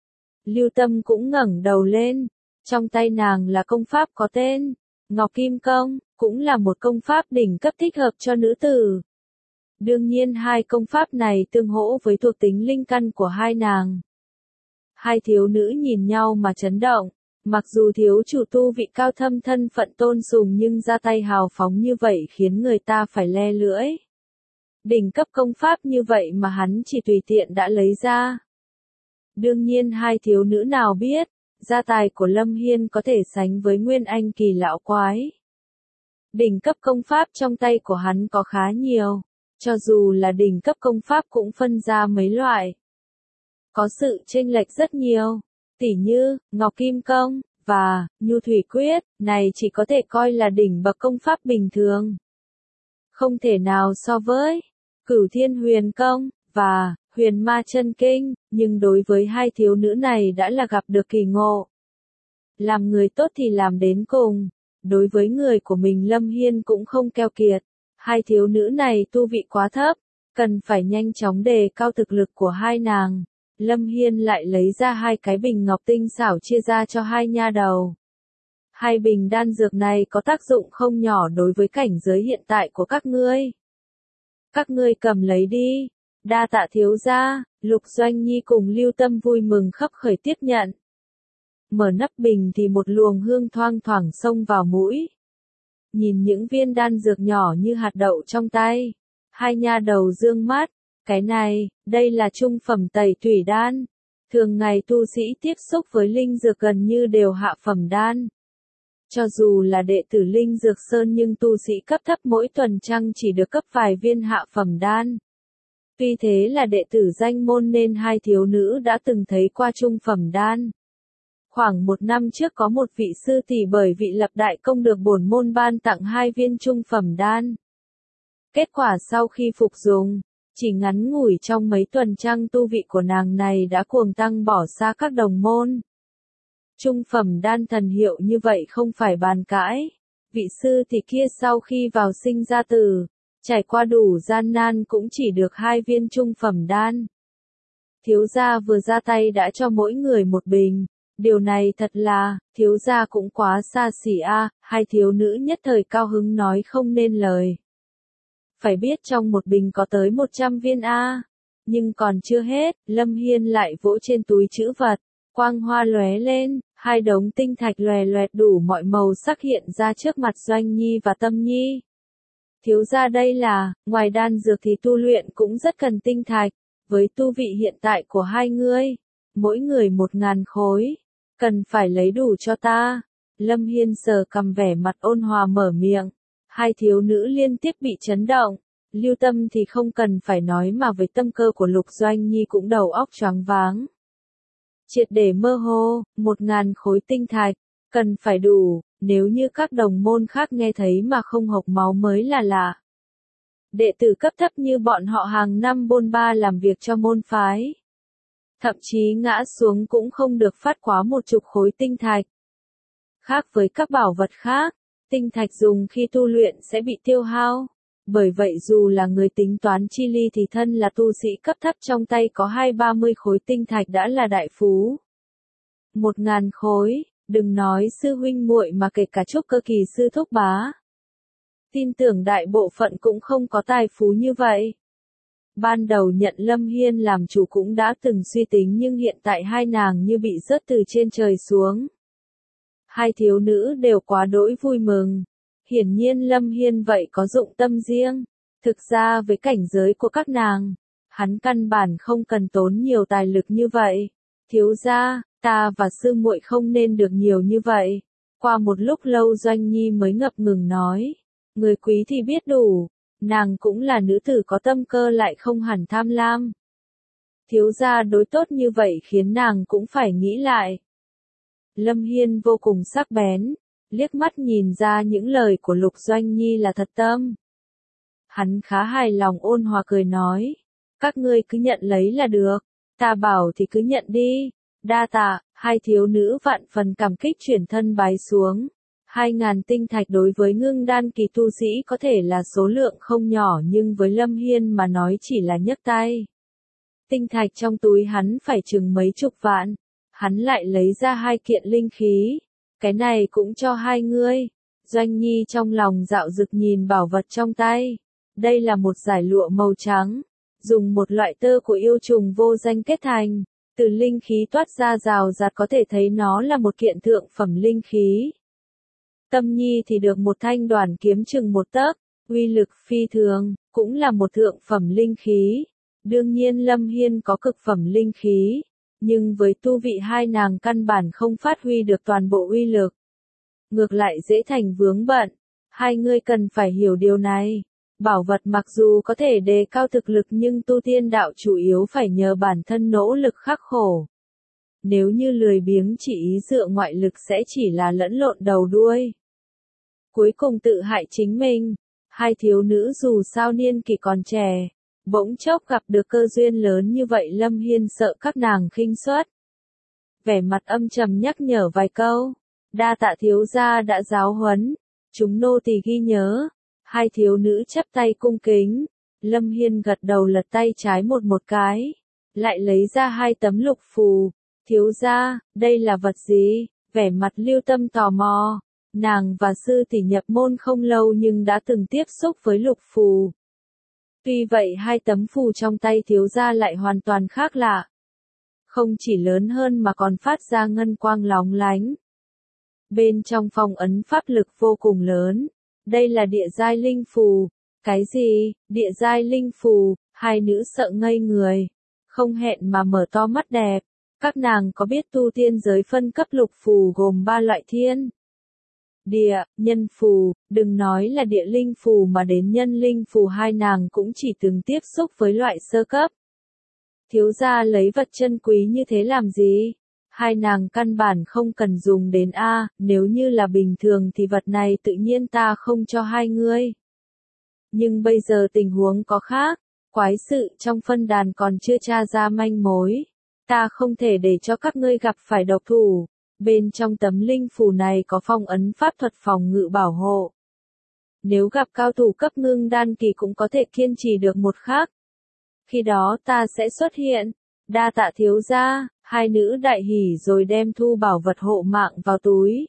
[SPEAKER 1] Lưu Tâm cũng ngẩng đầu lên. Trong tay nàng là công pháp có tên Ngọc Kim Công, cũng là một công pháp đỉnh cấp thích hợp cho nữ tử. Đương nhiên hai công pháp này tương hỗ với thuộc tính linh căn của hai nàng. Hai thiếu nữ nhìn nhau mà chấn động. Mặc dù thiếu chủ tu vị cao thâm thân phận tôn sùng nhưng ra tay hào phóng như vậy khiến người ta phải le lưỡi. Đỉnh cấp công pháp như vậy mà hắn chỉ tùy tiện đã lấy ra. Đương nhiên hai thiếu nữ nào biết, gia tài của Lâm Hiên có thể sánh với Nguyên Anh kỳ lão quái. Đỉnh cấp công pháp trong tay của hắn có khá nhiều, cho dù là đỉnh cấp công pháp cũng phân ra mấy loại. Có sự chênh lệch rất nhiều, tỉ như, Ngọc Kim Công, và, Nhu Thủy Quyết, này chỉ có thể coi là đỉnh bậc công pháp bình thường. Không thể nào so với, Cửu Thiên Huyền Công, và, Huyền Ma Chân Kinh, nhưng đối với hai thiếu nữ này đã là gặp được kỳ ngộ. Làm người tốt thì làm đến cùng. Đối với người của mình Lâm Hiên cũng không keo kiệt. Hai thiếu nữ này tu vị quá thấp, cần phải nhanh chóng đề cao thực lực của hai nàng. Lâm Hiên lại lấy ra hai cái bình ngọc tinh xảo chia ra cho hai nha đầu. Hai bình đan dược này có tác dụng không nhỏ đối với cảnh giới hiện tại của các ngươi. Các ngươi cầm lấy đi. Đa tạ thiếu gia. Lục Doanh Nhi cùng Lưu Tâm vui mừng khấp khởi tiếp nhận. Mở nắp bình thì một luồng hương thoang thoảng xông vào mũi. Nhìn những viên đan dược nhỏ như hạt đậu trong tay, hai nha đầu dương mắt. Cái này, đây là trung phẩm tẩy tủy đan. Thường ngày tu sĩ tiếp xúc với linh dược gần như đều hạ phẩm đan. Cho dù là đệ tử Linh Dược Sơn nhưng tu sĩ cấp thấp mỗi tuần trăng chỉ được cấp vài viên hạ phẩm đan. Tuy thế là đệ tử danh môn nên hai thiếu nữ đã từng thấy qua trung phẩm đan. Khoảng một năm trước có một vị sư tỷ bởi vị lập đại công được bổn môn ban tặng hai viên trung phẩm đan. Kết quả sau khi phục dùng, chỉ ngắn ngủi trong mấy tuần trăng tu vị của nàng này đã cuồng tăng bỏ xa các đồng môn. Trung phẩm đan thần hiệu như vậy không phải bàn cãi. Vị sư tỷ kia sau khi vào sinh ra tử, trải qua đủ gian nan cũng chỉ được hai viên trung phẩm đan. Thiếu gia vừa ra tay đã cho mỗi người một bình. Điều này thật là, thiếu gia cũng quá xa xỉ a. À, hai thiếu nữ nhất thời cao hứng nói không nên lời. Phải biết trong một bình có tới một trăm viên a. À. Nhưng còn chưa hết, Lâm Hiên lại vỗ trên túi trữ vật. Quang hoa lóe lên, hai đống tinh thạch lòe loẹt đủ mọi màu sắc hiện ra trước mặt Doanh Nhi và Tâm Nhi. Thiếu gia đây là, ngoài đan dược thì tu luyện cũng rất cần tinh thạch, với tu vị hiện tại của hai ngươi, mỗi người một ngàn khối, cần phải lấy đủ cho ta. Lâm Hiên sờ cầm vẻ mặt ôn hòa mở miệng, hai thiếu nữ liên tiếp bị chấn động, Lưu Tâm thì không cần phải nói mà với tâm cơ của Lục Doanh Nhi cũng đầu óc choáng váng. Triệt để mơ hồ, một ngàn khối tinh thạch, cần phải đủ, nếu như các đồng môn khác nghe thấy mà không hộc máu mới là lạ. Đệ tử cấp thấp như bọn họ hàng năm bôn ba làm việc cho môn phái. Thậm chí ngã xuống cũng không được phát quá một chục khối tinh thạch. Khác với các bảo vật khác, tinh thạch dùng khi tu luyện sẽ bị tiêu hao. Bởi vậy dù là người tính toán chi ly thì thân là tu sĩ cấp thấp trong tay có hai ba mươi khối tinh thạch đã là đại phú. Một ngàn khối, đừng nói sư huynh muội mà kể cả trúc cơ kỳ sư thúc bá. Tin tưởng đại bộ phận cũng không có tài phú như vậy. Ban đầu nhận Lâm Hiên làm chủ cũng đã từng suy tính nhưng hiện tại hai nàng như bị rớt từ trên trời xuống. Hai thiếu nữ đều quá đỗi vui mừng. Hiển nhiên Lâm Hiên vậy có dụng tâm riêng. Thực ra với cảnh giới của các nàng, hắn căn bản không cần tốn nhiều tài lực như vậy. Thiếu gia, ta và sư muội không nên được nhiều như vậy. Qua một lúc lâu Doanh Nhi mới ngập ngừng nói. Người quý thì biết đủ, nàng cũng là nữ tử có tâm cơ lại không hẳn tham lam. Thiếu gia đối tốt như vậy khiến nàng cũng phải nghĩ lại. Lâm Hiên vô cùng sắc bén, liếc mắt nhìn ra những lời của Lục Doanh Nhi là thật tâm. Hắn khá hài lòng ôn hòa cười nói, các ngươi cứ nhận lấy là được, ta bảo thì cứ nhận đi, đa tạ. Hai thiếu nữ vạn phần cảm kích chuyển thân bái xuống. Hai ngàn tinh thạch đối với ngưng đan kỳ tu sĩ có thể là số lượng không nhỏ nhưng với Lâm Hiên mà nói chỉ là nhấc tay. Tinh thạch trong túi hắn phải chừng mấy chục vạn, hắn lại lấy ra hai kiện linh khí, cái này cũng cho hai ngươi. Doanh Nhi trong lòng dạo dực nhìn bảo vật trong tay, đây là một dải lụa màu trắng, dùng một loại tơ của yêu trùng vô danh kết thành, từ linh khí toát ra rào rạt có thể thấy nó là một kiện thượng phẩm linh khí. Tâm Nhi thì được một thanh đoàn kiếm chừng một tấc, uy lực phi thường, cũng là một thượng phẩm linh khí. Đương nhiên Lâm Hiên có cực phẩm linh khí, nhưng với tu vị hai nàng căn bản không phát huy được toàn bộ uy lực. Ngược lại dễ thành vướng bận, hai ngươi cần phải hiểu điều này. Bảo vật mặc dù có thể đề cao thực lực nhưng tu tiên đạo chủ yếu phải nhờ bản thân nỗ lực khắc khổ. Nếu như lười biếng chỉ ý dựa ngoại lực sẽ chỉ là lẫn lộn đầu đuôi. Cuối cùng tự hại chính mình. Hai thiếu nữ dù sao niên kỷ còn trẻ, bỗng chốc gặp được cơ duyên lớn như vậy Lâm Hiên sợ các nàng khinh suất. Vẻ mặt âm trầm nhắc nhở vài câu. Đa tạ thiếu gia đã giáo huấn, chúng nô tỳ ghi nhớ. Hai thiếu nữ chắp tay cung kính. Lâm Hiên gật đầu lật tay trái một một cái, lại lấy ra hai tấm lục phù. Thiếu gia, đây là vật gì? Vẻ mặt Lưu Tâm tò mò. Nàng và sư tỷ nhập môn không lâu nhưng đã từng tiếp xúc với lục phù. Tuy vậy hai tấm phù trong tay thiếu gia lại hoàn toàn khác lạ. Không chỉ lớn hơn mà còn phát ra ngân quang lóng lánh. Bên trong phong ấn pháp lực vô cùng lớn. Đây là địa giai linh phù. Cái gì? Địa giai linh phù? Hai nữ sợ ngây người. Không hẹn mà mở to mắt đẹp. Các nàng có biết tu tiên giới phân cấp lục phù gồm ba loại thiên? Địa, nhân phù, đừng nói là địa linh phù mà đến nhân linh phù hai nàng cũng chỉ từng tiếp xúc với loại sơ cấp. Thiếu gia lấy vật chân quý như thế làm gì? Hai nàng căn bản không cần dùng đến A, nếu như là bình thường thì vật này tự nhiên ta không cho hai ngươi. Nhưng bây giờ tình huống có khác, quái sự trong phân đàn còn chưa tra ra manh mối. Ta không thể để cho các ngươi gặp phải độc thủ. Bên trong tấm linh phù này có phong ấn pháp thuật phòng ngự bảo hộ. Nếu gặp cao thủ cấp ngưng đan kỳ cũng có thể kiên trì được một khắc. Khi đó ta sẽ xuất hiện. Đa tạ thiếu gia, hai nữ đại hỉ rồi đem thu bảo vật hộ mạng vào túi.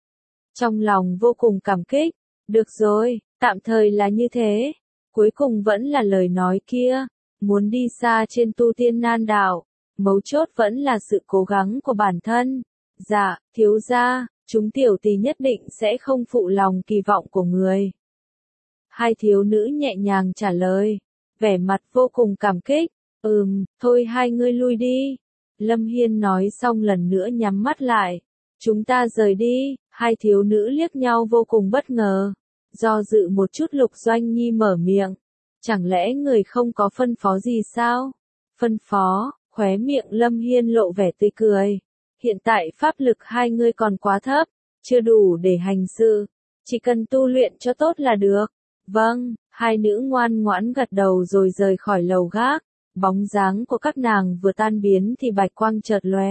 [SPEAKER 1] Trong lòng vô cùng cảm kích. Được rồi, tạm thời là như thế. Cuối cùng vẫn là lời nói kia. Muốn đi xa trên tu tiên nan đạo. Mấu chốt vẫn là sự cố gắng của bản thân. Dạ, thiếu gia, chúng tiểu tỳ nhất định sẽ không phụ lòng kỳ vọng của người. Hai thiếu nữ nhẹ nhàng trả lời, vẻ mặt vô cùng cảm kích. Ừm, thôi hai ngươi lui đi. Lâm Hiên nói xong lần nữa nhắm mắt lại. Chúng ta rời đi. Hai thiếu nữ liếc nhau vô cùng bất ngờ. Do dự một chút Lục Doanh Nhi mở miệng. Chẳng lẽ người không có phân phó gì sao? Phân phó, khóe miệng Lâm Hiên lộ vẻ tươi cười. Hiện tại pháp lực hai ngươi còn quá thấp, chưa đủ để hành sự. Chỉ cần tu luyện cho tốt là được. Vâng, hai nữ ngoan ngoãn gật đầu rồi rời khỏi lầu gác. Bóng dáng của các nàng vừa tan biến thì bạch quang chợt lóe.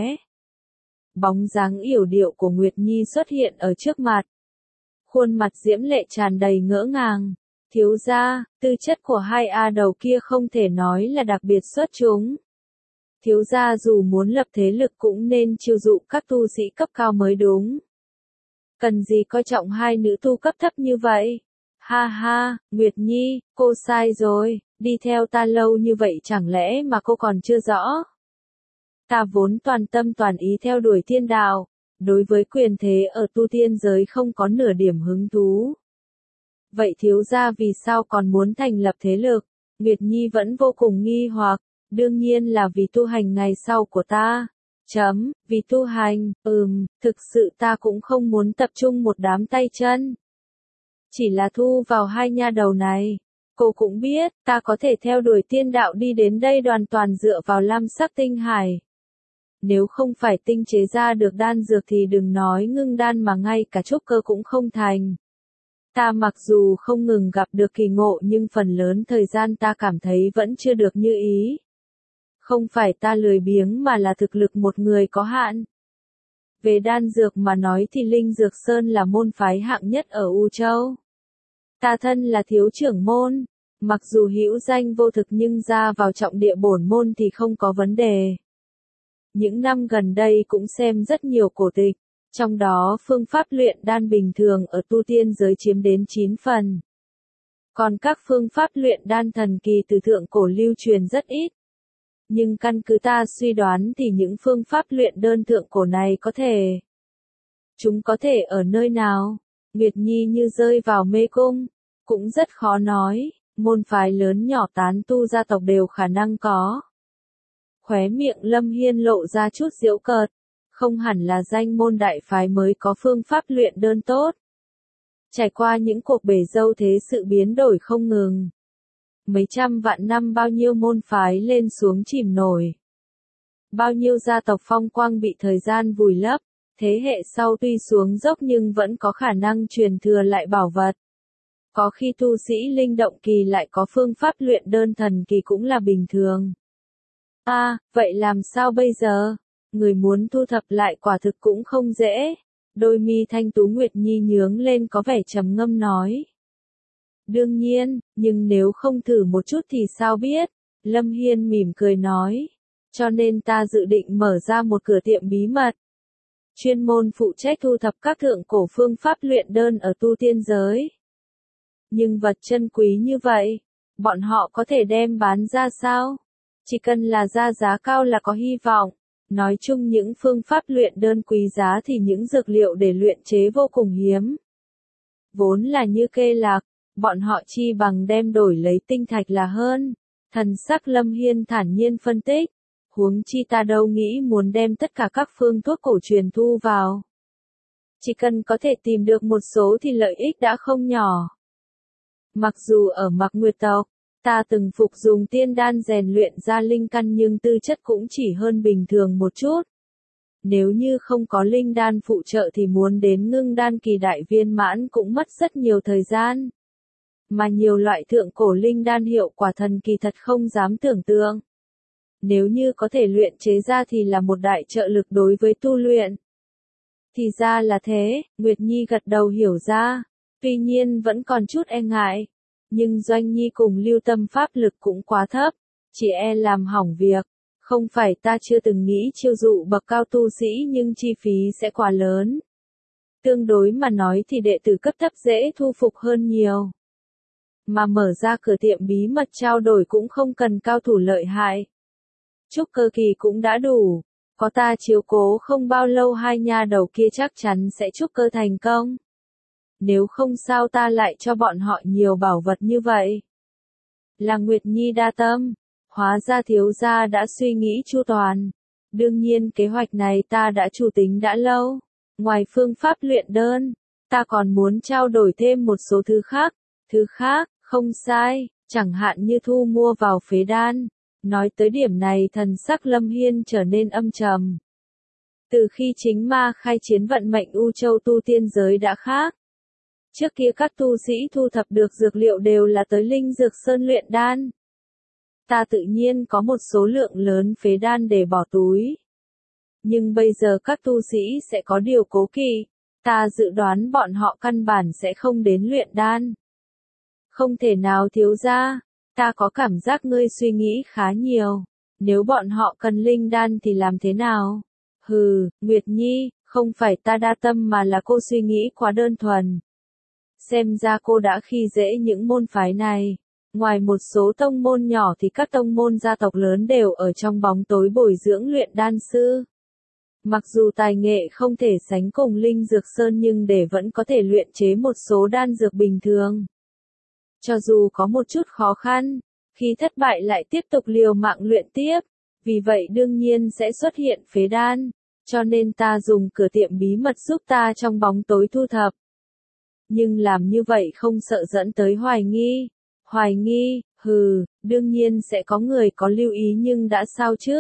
[SPEAKER 1] Bóng dáng yểu điệu của Nguyệt Nhi xuất hiện ở trước mặt. Khuôn mặt diễm lệ tràn đầy ngỡ ngàng. Thiếu gia, tư chất của hai A đầu kia không thể nói là đặc biệt xuất chúng. Thiếu gia dù muốn lập thế lực cũng nên chiêu dụ các tu sĩ cấp cao mới đúng. Cần gì coi trọng hai nữ tu cấp thấp như vậy? Ha ha, Nguyệt Nhi, cô sai rồi, đi theo ta lâu như vậy chẳng lẽ mà cô còn chưa rõ? Ta vốn toàn tâm toàn ý theo đuổi thiên đạo, đối với quyền thế ở tu tiên giới không có nửa điểm hứng thú. Vậy thiếu gia vì sao còn muốn thành lập thế lực? Nguyệt Nhi vẫn vô cùng nghi hoặc, đương nhiên là vì tu hành ngày sau của ta. Chấm, vì tu hành, ừm, thực sự ta cũng không muốn tập trung một đám tay chân. Chỉ là thu vào hai nha đầu này. Cô cũng biết, ta có thể theo đuổi tiên đạo đi đến đây hoàn toàn dựa vào lam sắc tinh hải. Nếu không phải tinh chế ra được đan dược thì đừng nói ngưng đan mà ngay cả trúc cơ cũng không thành. Ta mặc dù không ngừng gặp được kỳ ngộ nhưng phần lớn thời gian ta cảm thấy vẫn chưa được như ý. Không phải ta lười biếng mà là thực lực một người có hạn. Về đan dược mà nói thì Linh Dược Sơn là môn phái hạng nhất ở U Châu. Ta thân là thiếu trưởng môn, mặc dù hữu danh vô thực nhưng ra vào trọng địa bổn môn thì không có vấn đề. Những năm gần đây cũng xem rất nhiều cổ tịch, trong đó phương pháp luyện đan bình thường ở tu tiên giới chiếm đến chín phần. Còn các phương pháp luyện đan thần kỳ từ thượng cổ lưu truyền rất ít. Nhưng căn cứ ta suy đoán thì những phương pháp luyện đơn thượng cổ này có thể. Chúng có thể ở nơi nào? Nguyệt Nhi như rơi vào mê cung. Cũng rất khó nói, môn phái lớn nhỏ tán tu gia tộc đều khả năng có. Khóe miệng Lâm Hiên lộ ra chút giễu cợt. Không hẳn là danh môn đại phái mới có phương pháp luyện đơn tốt. Trải qua những cuộc bể dâu thế sự biến đổi không ngừng. Mấy trăm vạn năm bao nhiêu môn phái lên xuống chìm nổi. Bao nhiêu gia tộc phong quang bị thời gian vùi lấp, thế hệ sau tuy xuống dốc nhưng vẫn có khả năng truyền thừa lại bảo vật. Có khi tu sĩ linh động kỳ lại có phương pháp luyện đơn thần kỳ cũng là bình thường. À, vậy làm sao bây giờ? Người muốn thu thập lại quả thực cũng không dễ. Đôi mi thanh tú Nguyệt Nhi nhướng lên có vẻ trầm ngâm nói. Đương nhiên, nhưng nếu không thử một chút thì sao biết? Lâm Hiên mỉm cười nói. Cho nên ta dự định mở ra một cửa tiệm bí mật. Chuyên môn phụ trách thu thập các thượng cổ phương pháp luyện đơn ở tu tiên giới. Nhưng vật chân quý như vậy, bọn họ có thể đem bán ra sao? Chỉ cần là ra giá cao là có hy vọng. Nói chung những phương pháp luyện đơn quý giá thì những dược liệu để luyện chế vô cùng hiếm. Vốn là như kê lạc, bọn họ chi bằng đem đổi lấy tinh thạch là hơn. Thần sắc Lâm Hiên thản nhiên phân tích. Huống chi ta đâu nghĩ muốn đem tất cả các phương thuốc cổ truyền thu vào. Chỉ cần có thể tìm được một số thì lợi ích đã không nhỏ. Mặc dù ở Mạc Nguyệt tộc, ta từng phục dùng tiên đan rèn luyện ra linh căn nhưng tư chất cũng chỉ hơn bình thường một chút. Nếu như không có linh đan phụ trợ thì muốn đến ngưng đan kỳ đại viên mãn cũng mất rất nhiều thời gian. Mà nhiều loại thượng cổ linh đan hiệu quả thần kỳ thật không dám tưởng tượng. Nếu như có thể luyện chế ra thì là một đại trợ lực đối với tu luyện. Thì ra là thế, Nguyệt Nhi gật đầu hiểu ra. Tuy nhiên vẫn còn chút e ngại. Nhưng Doanh Nhi cùng lưu tâm pháp lực cũng quá thấp. Chỉ e làm hỏng việc. Không phải ta chưa từng nghĩ chiêu dụ bậc cao tu sĩ nhưng chi phí sẽ quá lớn. Tương đối mà nói thì đệ tử cấp thấp dễ thu phục hơn nhiều. Mà mở ra cửa tiệm bí mật trao đổi cũng không cần cao thủ lợi hại. Trúc cơ kỳ cũng đã đủ. Có ta chiếu cố không bao lâu hai nha đầu kia chắc chắn sẽ trúc cơ thành công. Nếu không sao ta lại cho bọn họ nhiều bảo vật như vậy. Là Nguyệt Nhi đa tâm. Hóa ra thiếu gia đã suy nghĩ chu toàn. Đương nhiên kế hoạch này ta đã chủ tính đã lâu. Ngoài phương pháp luyện đơn, ta còn muốn trao đổi thêm một số thứ khác. Thứ khác, không sai, chẳng hạn như thu mua vào phế đan. Nói tới điểm này thần sắc Lâm Hiên trở nên âm trầm. Từ khi chính ma khai chiến vận mệnh U Châu tu tiên giới đã khác. Trước kia các tu sĩ thu thập được dược liệu đều là tới Linh Dược Sơn luyện đan. Ta tự nhiên có một số lượng lớn phế đan để bỏ túi. Nhưng bây giờ các tu sĩ sẽ có điều cố kỵ. Ta dự đoán bọn họ căn bản sẽ không đến luyện đan. Không thể nào thiếu gia. Ta có cảm giác ngươi suy nghĩ khá nhiều. Nếu bọn họ cần linh đan thì làm thế nào? Hừ, Nguyệt Nhi, không phải ta đa tâm mà là cô suy nghĩ quá đơn thuần. Xem ra cô đã khi dễ những môn phái này. Ngoài một số tông môn nhỏ thì các tông môn gia tộc lớn đều ở trong bóng tối bồi dưỡng luyện đan sư. Mặc dù tài nghệ không thể sánh cùng Linh Dược Sơn nhưng để vẫn có thể luyện chế một số đan dược bình thường. Cho dù có một chút khó khăn, khi thất bại lại tiếp tục liều mạng luyện tiếp, vì vậy đương nhiên sẽ xuất hiện phế đan, cho nên ta dùng cửa tiệm bí mật giúp ta trong bóng tối thu thập. Nhưng làm như vậy không sợ dẫn tới hoài nghi. Hoài nghi, hừ, đương nhiên sẽ có người có lưu ý nhưng đã sao chứ?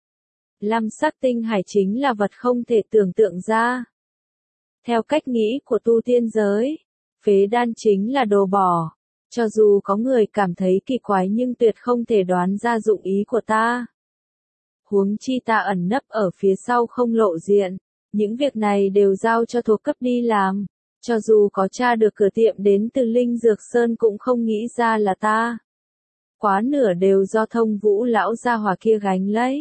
[SPEAKER 1] Lam sắc tinh hải chính là vật không thể tưởng tượng ra. Theo cách nghĩ của tu tiên giới, phế đan chính là đồ bỏ. Cho dù có người cảm thấy kỳ quái nhưng tuyệt không thể đoán ra dụng ý của ta. Huống chi ta ẩn nấp ở phía sau không lộ diện. Những việc này đều giao cho thuộc cấp đi làm. Cho dù có tra được cửa tiệm đến từ Linh Dược Sơn cũng không nghĩ ra là ta. Quá nửa đều do Thông Vũ lão gia hỏa kia gánh lấy.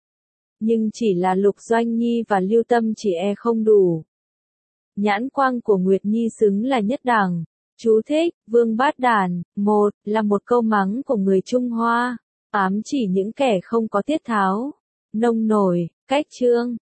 [SPEAKER 1] Nhưng chỉ là Lục Doanh Nhi và Lưu Tâm chỉ e không đủ. Nhãn quang của Nguyệt Nhi xứng là nhất đẳng. Chú thích, Vương Bát Đản, một, là một câu mắng của người Trung Hoa, ám chỉ những kẻ không có tiết tháo, nông nổi, cách chương.